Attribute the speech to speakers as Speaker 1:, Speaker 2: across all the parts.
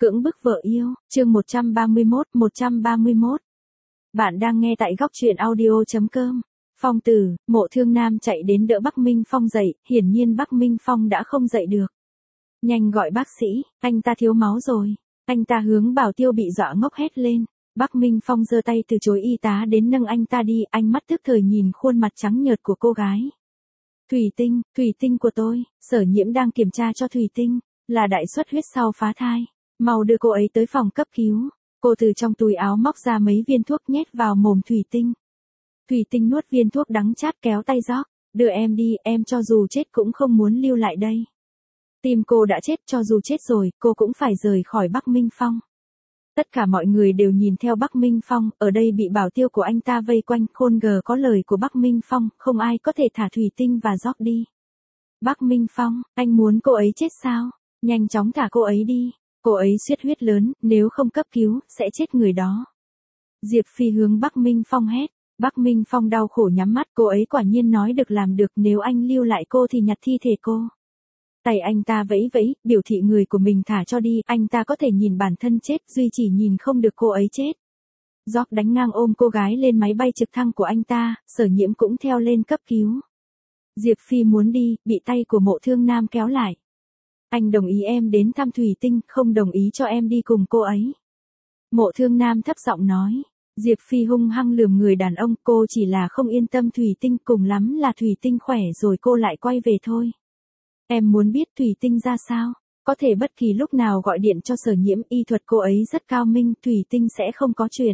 Speaker 1: Cưỡng bức vợ yêu, chương 131. Bạn đang nghe tại góc truyện audio.com. Phong Tử, Mộ Thương Nam chạy đến đỡ Bắc Minh Phong dậy, hiển nhiên Bắc Minh Phong đã không dậy được. Nhanh gọi bác sĩ, anh ta thiếu máu rồi. Anh ta hướng Bảo Tiêu bị dọa ngốc hét lên. Bắc Minh Phong giơ tay từ chối y tá đến nâng anh ta đi, ánh mắt tức thời nhìn khuôn mặt trắng nhợt của cô gái. Thủy tinh của tôi, Sở Nhiễm đang kiểm tra cho Thủy tinh, là đại xuất huyết sau phá thai. Mau đưa cô ấy tới phòng cấp cứu. Cô từ trong túi áo móc ra mấy viên thuốc nhét vào mồm Thủy tinh. Thủy tinh nuốt viên thuốc đắng chát kéo tay Gióc. Đưa em đi, em cho dù chết cũng không muốn lưu lại đây. Tim cô đã chết, cho dù chết rồi, cô cũng phải rời khỏi Bắc Minh Phong. Tất cả mọi người đều nhìn theo Bắc Minh Phong, ở đây bị bảo tiêu của anh ta vây quanh, khôn gờ có lời của Bắc Minh Phong, không ai có thể thả Thủy tinh và Gióc đi. Bắc Minh Phong, anh muốn cô ấy chết sao? Nhanh chóng thả cô ấy đi. Cô ấy xuất huyết lớn, nếu không cấp cứu, sẽ chết người đó. Diệp Phi hướng Bắc Minh Phong hét. Bắc Minh Phong đau khổ nhắm mắt, cô ấy quả nhiên nói được làm được, nếu anh lưu lại cô thì nhặt thi thể cô. Tay anh ta vẫy vẫy, biểu thị người của mình thả cho đi, anh ta có thể nhìn bản thân chết, duy chỉ nhìn không được cô ấy chết. Gióc đánh ngang ôm cô gái lên máy bay trực thăng của anh ta, Sở Nhiễm cũng theo lên cấp cứu. Diệp Phi muốn đi, bị tay của Mộ Thương Nam kéo lại. Anh đồng ý em đến thăm Thủy tinh, không đồng ý cho em đi cùng cô ấy. Mộ Thương Nam thấp giọng nói. Diệp Phi hung hăng lườm người đàn ông, cô chỉ là không yên tâm Thủy tinh, cùng lắm là Thủy tinh khỏe rồi cô lại quay về thôi. Em muốn biết Thủy tinh ra sao? Có thể bất kỳ lúc nào gọi điện cho Sở Nhiễm, y thuật cô ấy rất cao minh, Thủy tinh sẽ không có chuyện.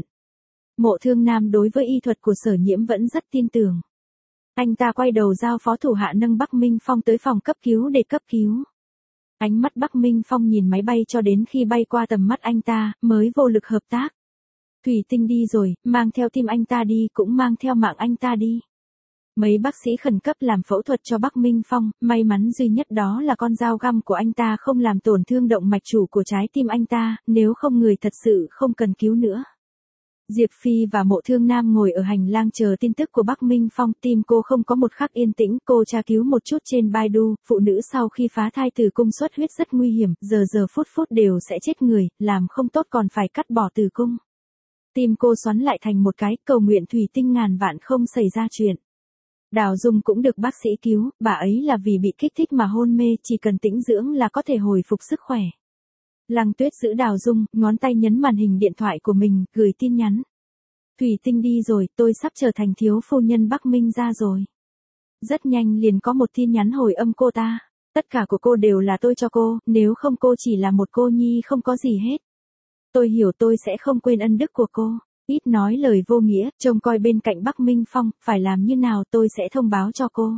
Speaker 1: Mộ Thương Nam đối với y thuật của Sở Nhiễm vẫn rất tin tưởng. Anh ta quay đầu giao phó thủ hạ nâng Bắc Minh Phong tới phòng cấp cứu để cấp cứu. Ánh mắt Bắc Minh Phong nhìn máy bay cho đến khi bay qua tầm mắt anh ta, mới vô lực hợp tác. Thủy tinh đi rồi, mang theo tim anh ta đi, cũng mang theo mạng anh ta đi. Mấy bác sĩ khẩn cấp làm phẫu thuật cho Bắc Minh Phong, may mắn duy nhất đó là con dao găm của anh ta không làm tổn thương động mạch chủ của trái tim anh ta, nếu không người thật sự không cần cứu nữa. Diệp Phi và Mộ Thương Nam ngồi ở hành lang chờ tin tức của Bắc Minh Phong, tim cô không có một khắc yên tĩnh, cô tra cứu một chút trên Baidu, phụ nữ sau khi phá thai tử cung xuất huyết rất nguy hiểm, giờ phút đều sẽ chết người, làm không tốt còn phải cắt bỏ tử cung. Tim cô xoắn lại thành một cái, cầu nguyện Thủy tinh ngàn vạn không xảy ra chuyện. Đào Dung cũng được bác sĩ cứu, bà ấy là vì bị kích thích mà hôn mê, chỉ cần tĩnh dưỡng là có thể hồi phục sức khỏe. Lăng Tuyết giữ Đào Dung, ngón tay nhấn màn hình điện thoại của mình, gửi tin nhắn. Thủy tinh đi rồi, tôi sắp trở thành thiếu phu nhân Bắc Minh ra rồi. Rất nhanh liền có một tin nhắn hồi âm cô ta. Tất cả của cô đều là tôi cho cô, nếu không cô chỉ là một cô nhi không có gì hết. Tôi hiểu tôi sẽ không quên ân đức của cô. Ít nói lời vô nghĩa, trông coi bên cạnh Bắc Minh Phong, phải làm như nào tôi sẽ thông báo cho cô.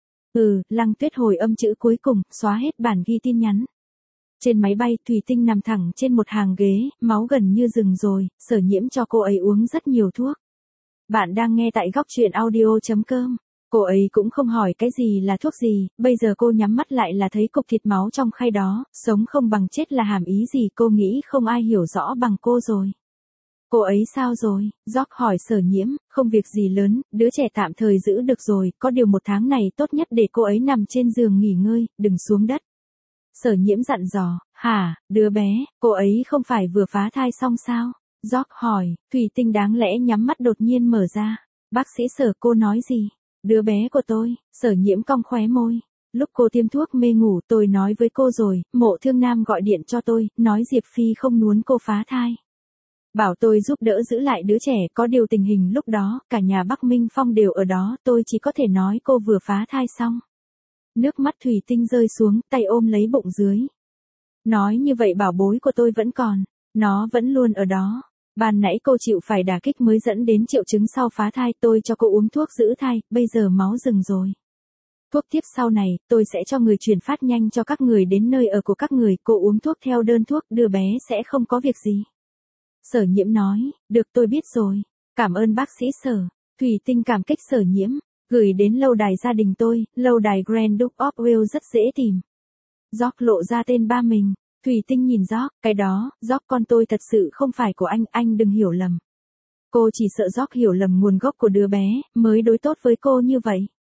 Speaker 1: Lăng Tuyết hồi âm chữ cuối cùng, xóa hết bản ghi tin nhắn. Trên máy bay, Thủy tinh nằm thẳng trên một hàng ghế, máu gần như dừng rồi, Sở Nhiễm cho cô ấy uống rất nhiều thuốc. Bạn đang nghe tại góc truyện audio.com. Cô ấy cũng không hỏi cái gì là thuốc gì, bây giờ cô nhắm mắt lại là thấy cục thịt máu trong khay đó, sống không bằng chết là hàm ý gì, cô nghĩ không ai hiểu rõ bằng cô rồi. Cô ấy sao rồi? Gióc hỏi Sở Nhiễm, không việc gì lớn, đứa trẻ tạm thời giữ được rồi, có điều 1 tháng này tốt nhất để cô ấy nằm trên giường nghỉ ngơi, đừng xuống đất. Sở Nhiễm dặn dò, hả, đứa bé, cô ấy không phải vừa phá thai xong sao? Gióc hỏi, Thủy tinh đáng lẽ nhắm mắt đột nhiên mở ra. Bác sĩ Sở, cô nói gì? Đứa bé của tôi, Sở Nhiễm cong khóe môi. Lúc cô tiêm thuốc mê ngủ tôi nói với cô rồi, Mộ Thương Nam gọi điện cho tôi, nói Diệp Phi không muốn cô phá thai. Bảo tôi giúp đỡ giữ lại đứa trẻ, có điều tình hình lúc đó, cả nhà Bắc Minh Phong đều ở đó, tôi chỉ có thể nói cô vừa phá thai xong. Nước mắt Thủy tinh rơi xuống, tay ôm lấy bụng dưới. Nói như vậy bảo bối của tôi vẫn còn, nó vẫn luôn ở đó. Ban nãy cô chịu phải đả kích mới dẫn đến triệu chứng sau phá thai, tôi cho cô uống thuốc giữ thai, bây giờ máu dừng rồi. Thuốc tiếp sau này, tôi sẽ cho người chuyển phát nhanh cho các người đến nơi ở của các người, cô uống thuốc theo đơn thuốc, đứa bé sẽ không có việc gì. Sở Nhiễm nói, được tôi biết rồi, cảm ơn bác sĩ Sở. Thủy tinh cảm kích Sở Nhiễm, gửi đến lâu đài gia đình tôi, lâu đài Grand Duke of Wales rất dễ tìm. Gióc lộ ra tên ba mình, Thủy tinh nhìn Gióc, cái đó, Gióc con tôi thật sự không phải của anh đừng hiểu lầm. Cô chỉ sợ Gióc hiểu lầm nguồn gốc của đứa bé, mới đối tốt với cô như vậy.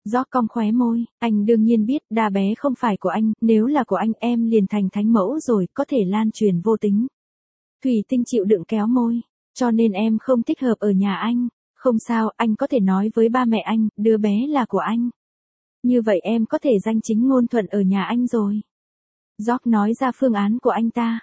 Speaker 1: Gióc cong khóe môi, anh đương nhiên biết đà bé không phải của anh, nếu là của anh em liền thành thánh mẫu rồi, có thể lan truyền vô tính. Thủy Tinh chịu đựng kéo môi, cho nên em không thích hợp ở nhà anh. Không sao, anh có thể nói với ba mẹ anh, đứa bé là của anh. Như vậy em có thể danh chính ngôn thuận ở nhà anh rồi. Gióc nói ra phương án của anh ta.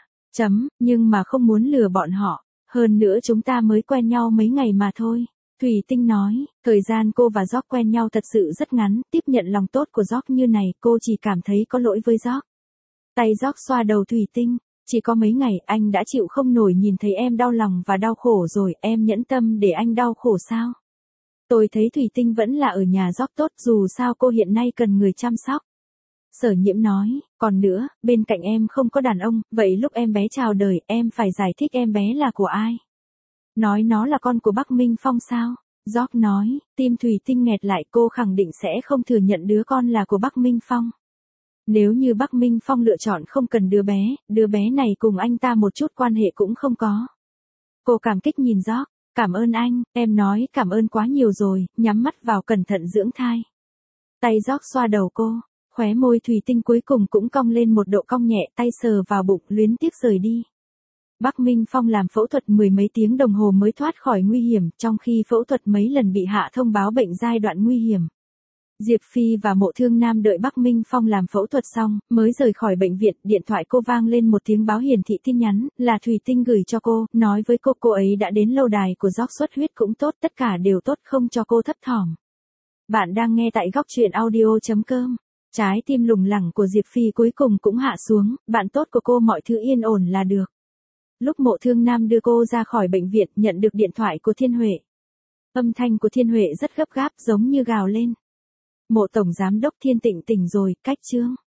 Speaker 1: Nhưng mà không muốn lừa bọn họ. Hơn nữa chúng ta mới quen nhau mấy ngày mà thôi. Thủy Tinh nói, thời gian cô và Gióc quen nhau thật sự rất ngắn, tiếp nhận lòng tốt của Gióc như này, cô chỉ cảm thấy có lỗi với Gióc. Tay Gióc xoa đầu Thủy Tinh, chỉ có mấy ngày anh đã chịu không nổi nhìn thấy em đau lòng và đau khổ rồi, em nhẫn tâm để anh đau khổ sao? Tôi thấy Thủy Tinh vẫn là ở nhà Gióc tốt, dù sao cô hiện nay cần người chăm sóc. Sở Nhiễm nói, còn nữa, bên cạnh em không có đàn ông, vậy lúc em bé chào đời, em phải giải thích em bé là của ai? Nói nó là con của Bắc Minh Phong sao? Gióc nói, tim Thủy Tinh nghẹt lại, cô khẳng định sẽ không thừa nhận đứa con là của Bắc Minh Phong. Nếu như Bắc Minh Phong lựa chọn không cần đứa bé này cùng anh ta một chút quan hệ cũng không có. Cô cảm kích nhìn Gióc, cảm ơn anh, em nói cảm ơn quá nhiều rồi, nhắm mắt vào cẩn thận dưỡng thai. Tay Gióc xoa đầu cô, khóe môi Thủy Tinh cuối cùng cũng cong lên một độ cong nhẹ, tay sờ vào bụng, luyến tiếc rời đi. Bắc Minh Phong làm phẫu thuật mười mấy tiếng đồng hồ mới thoát khỏi nguy hiểm, trong khi phẫu thuật mấy lần bị hạ thông báo bệnh giai đoạn nguy hiểm. Diệp Phi và Mộ Thương Nam đợi Bắc Minh Phong làm phẫu thuật xong, mới rời khỏi bệnh viện, điện thoại cô vang lên một tiếng báo hiển thị tin nhắn, là Thủy Tinh gửi cho cô, nói với cô ấy đã đến lâu đài của Gióc xuất huyết cũng tốt, tất cả đều tốt không cho cô thấp thỏm. Bạn đang nghe tại góc truyện audio.com. Trái tim lủng lẳng của Diệp Phi cuối cùng cũng hạ xuống, bạn tốt của cô mọi thứ yên ổn là được. Lúc Mộ Thương Nam đưa cô ra khỏi bệnh viện, nhận được điện thoại của Thiên Huệ. Âm thanh của Thiên Huệ rất gấp gáp, giống như gào lên. Mộ tổng giám đốc Thiên Tịnh tỉnh rồi, cách chương.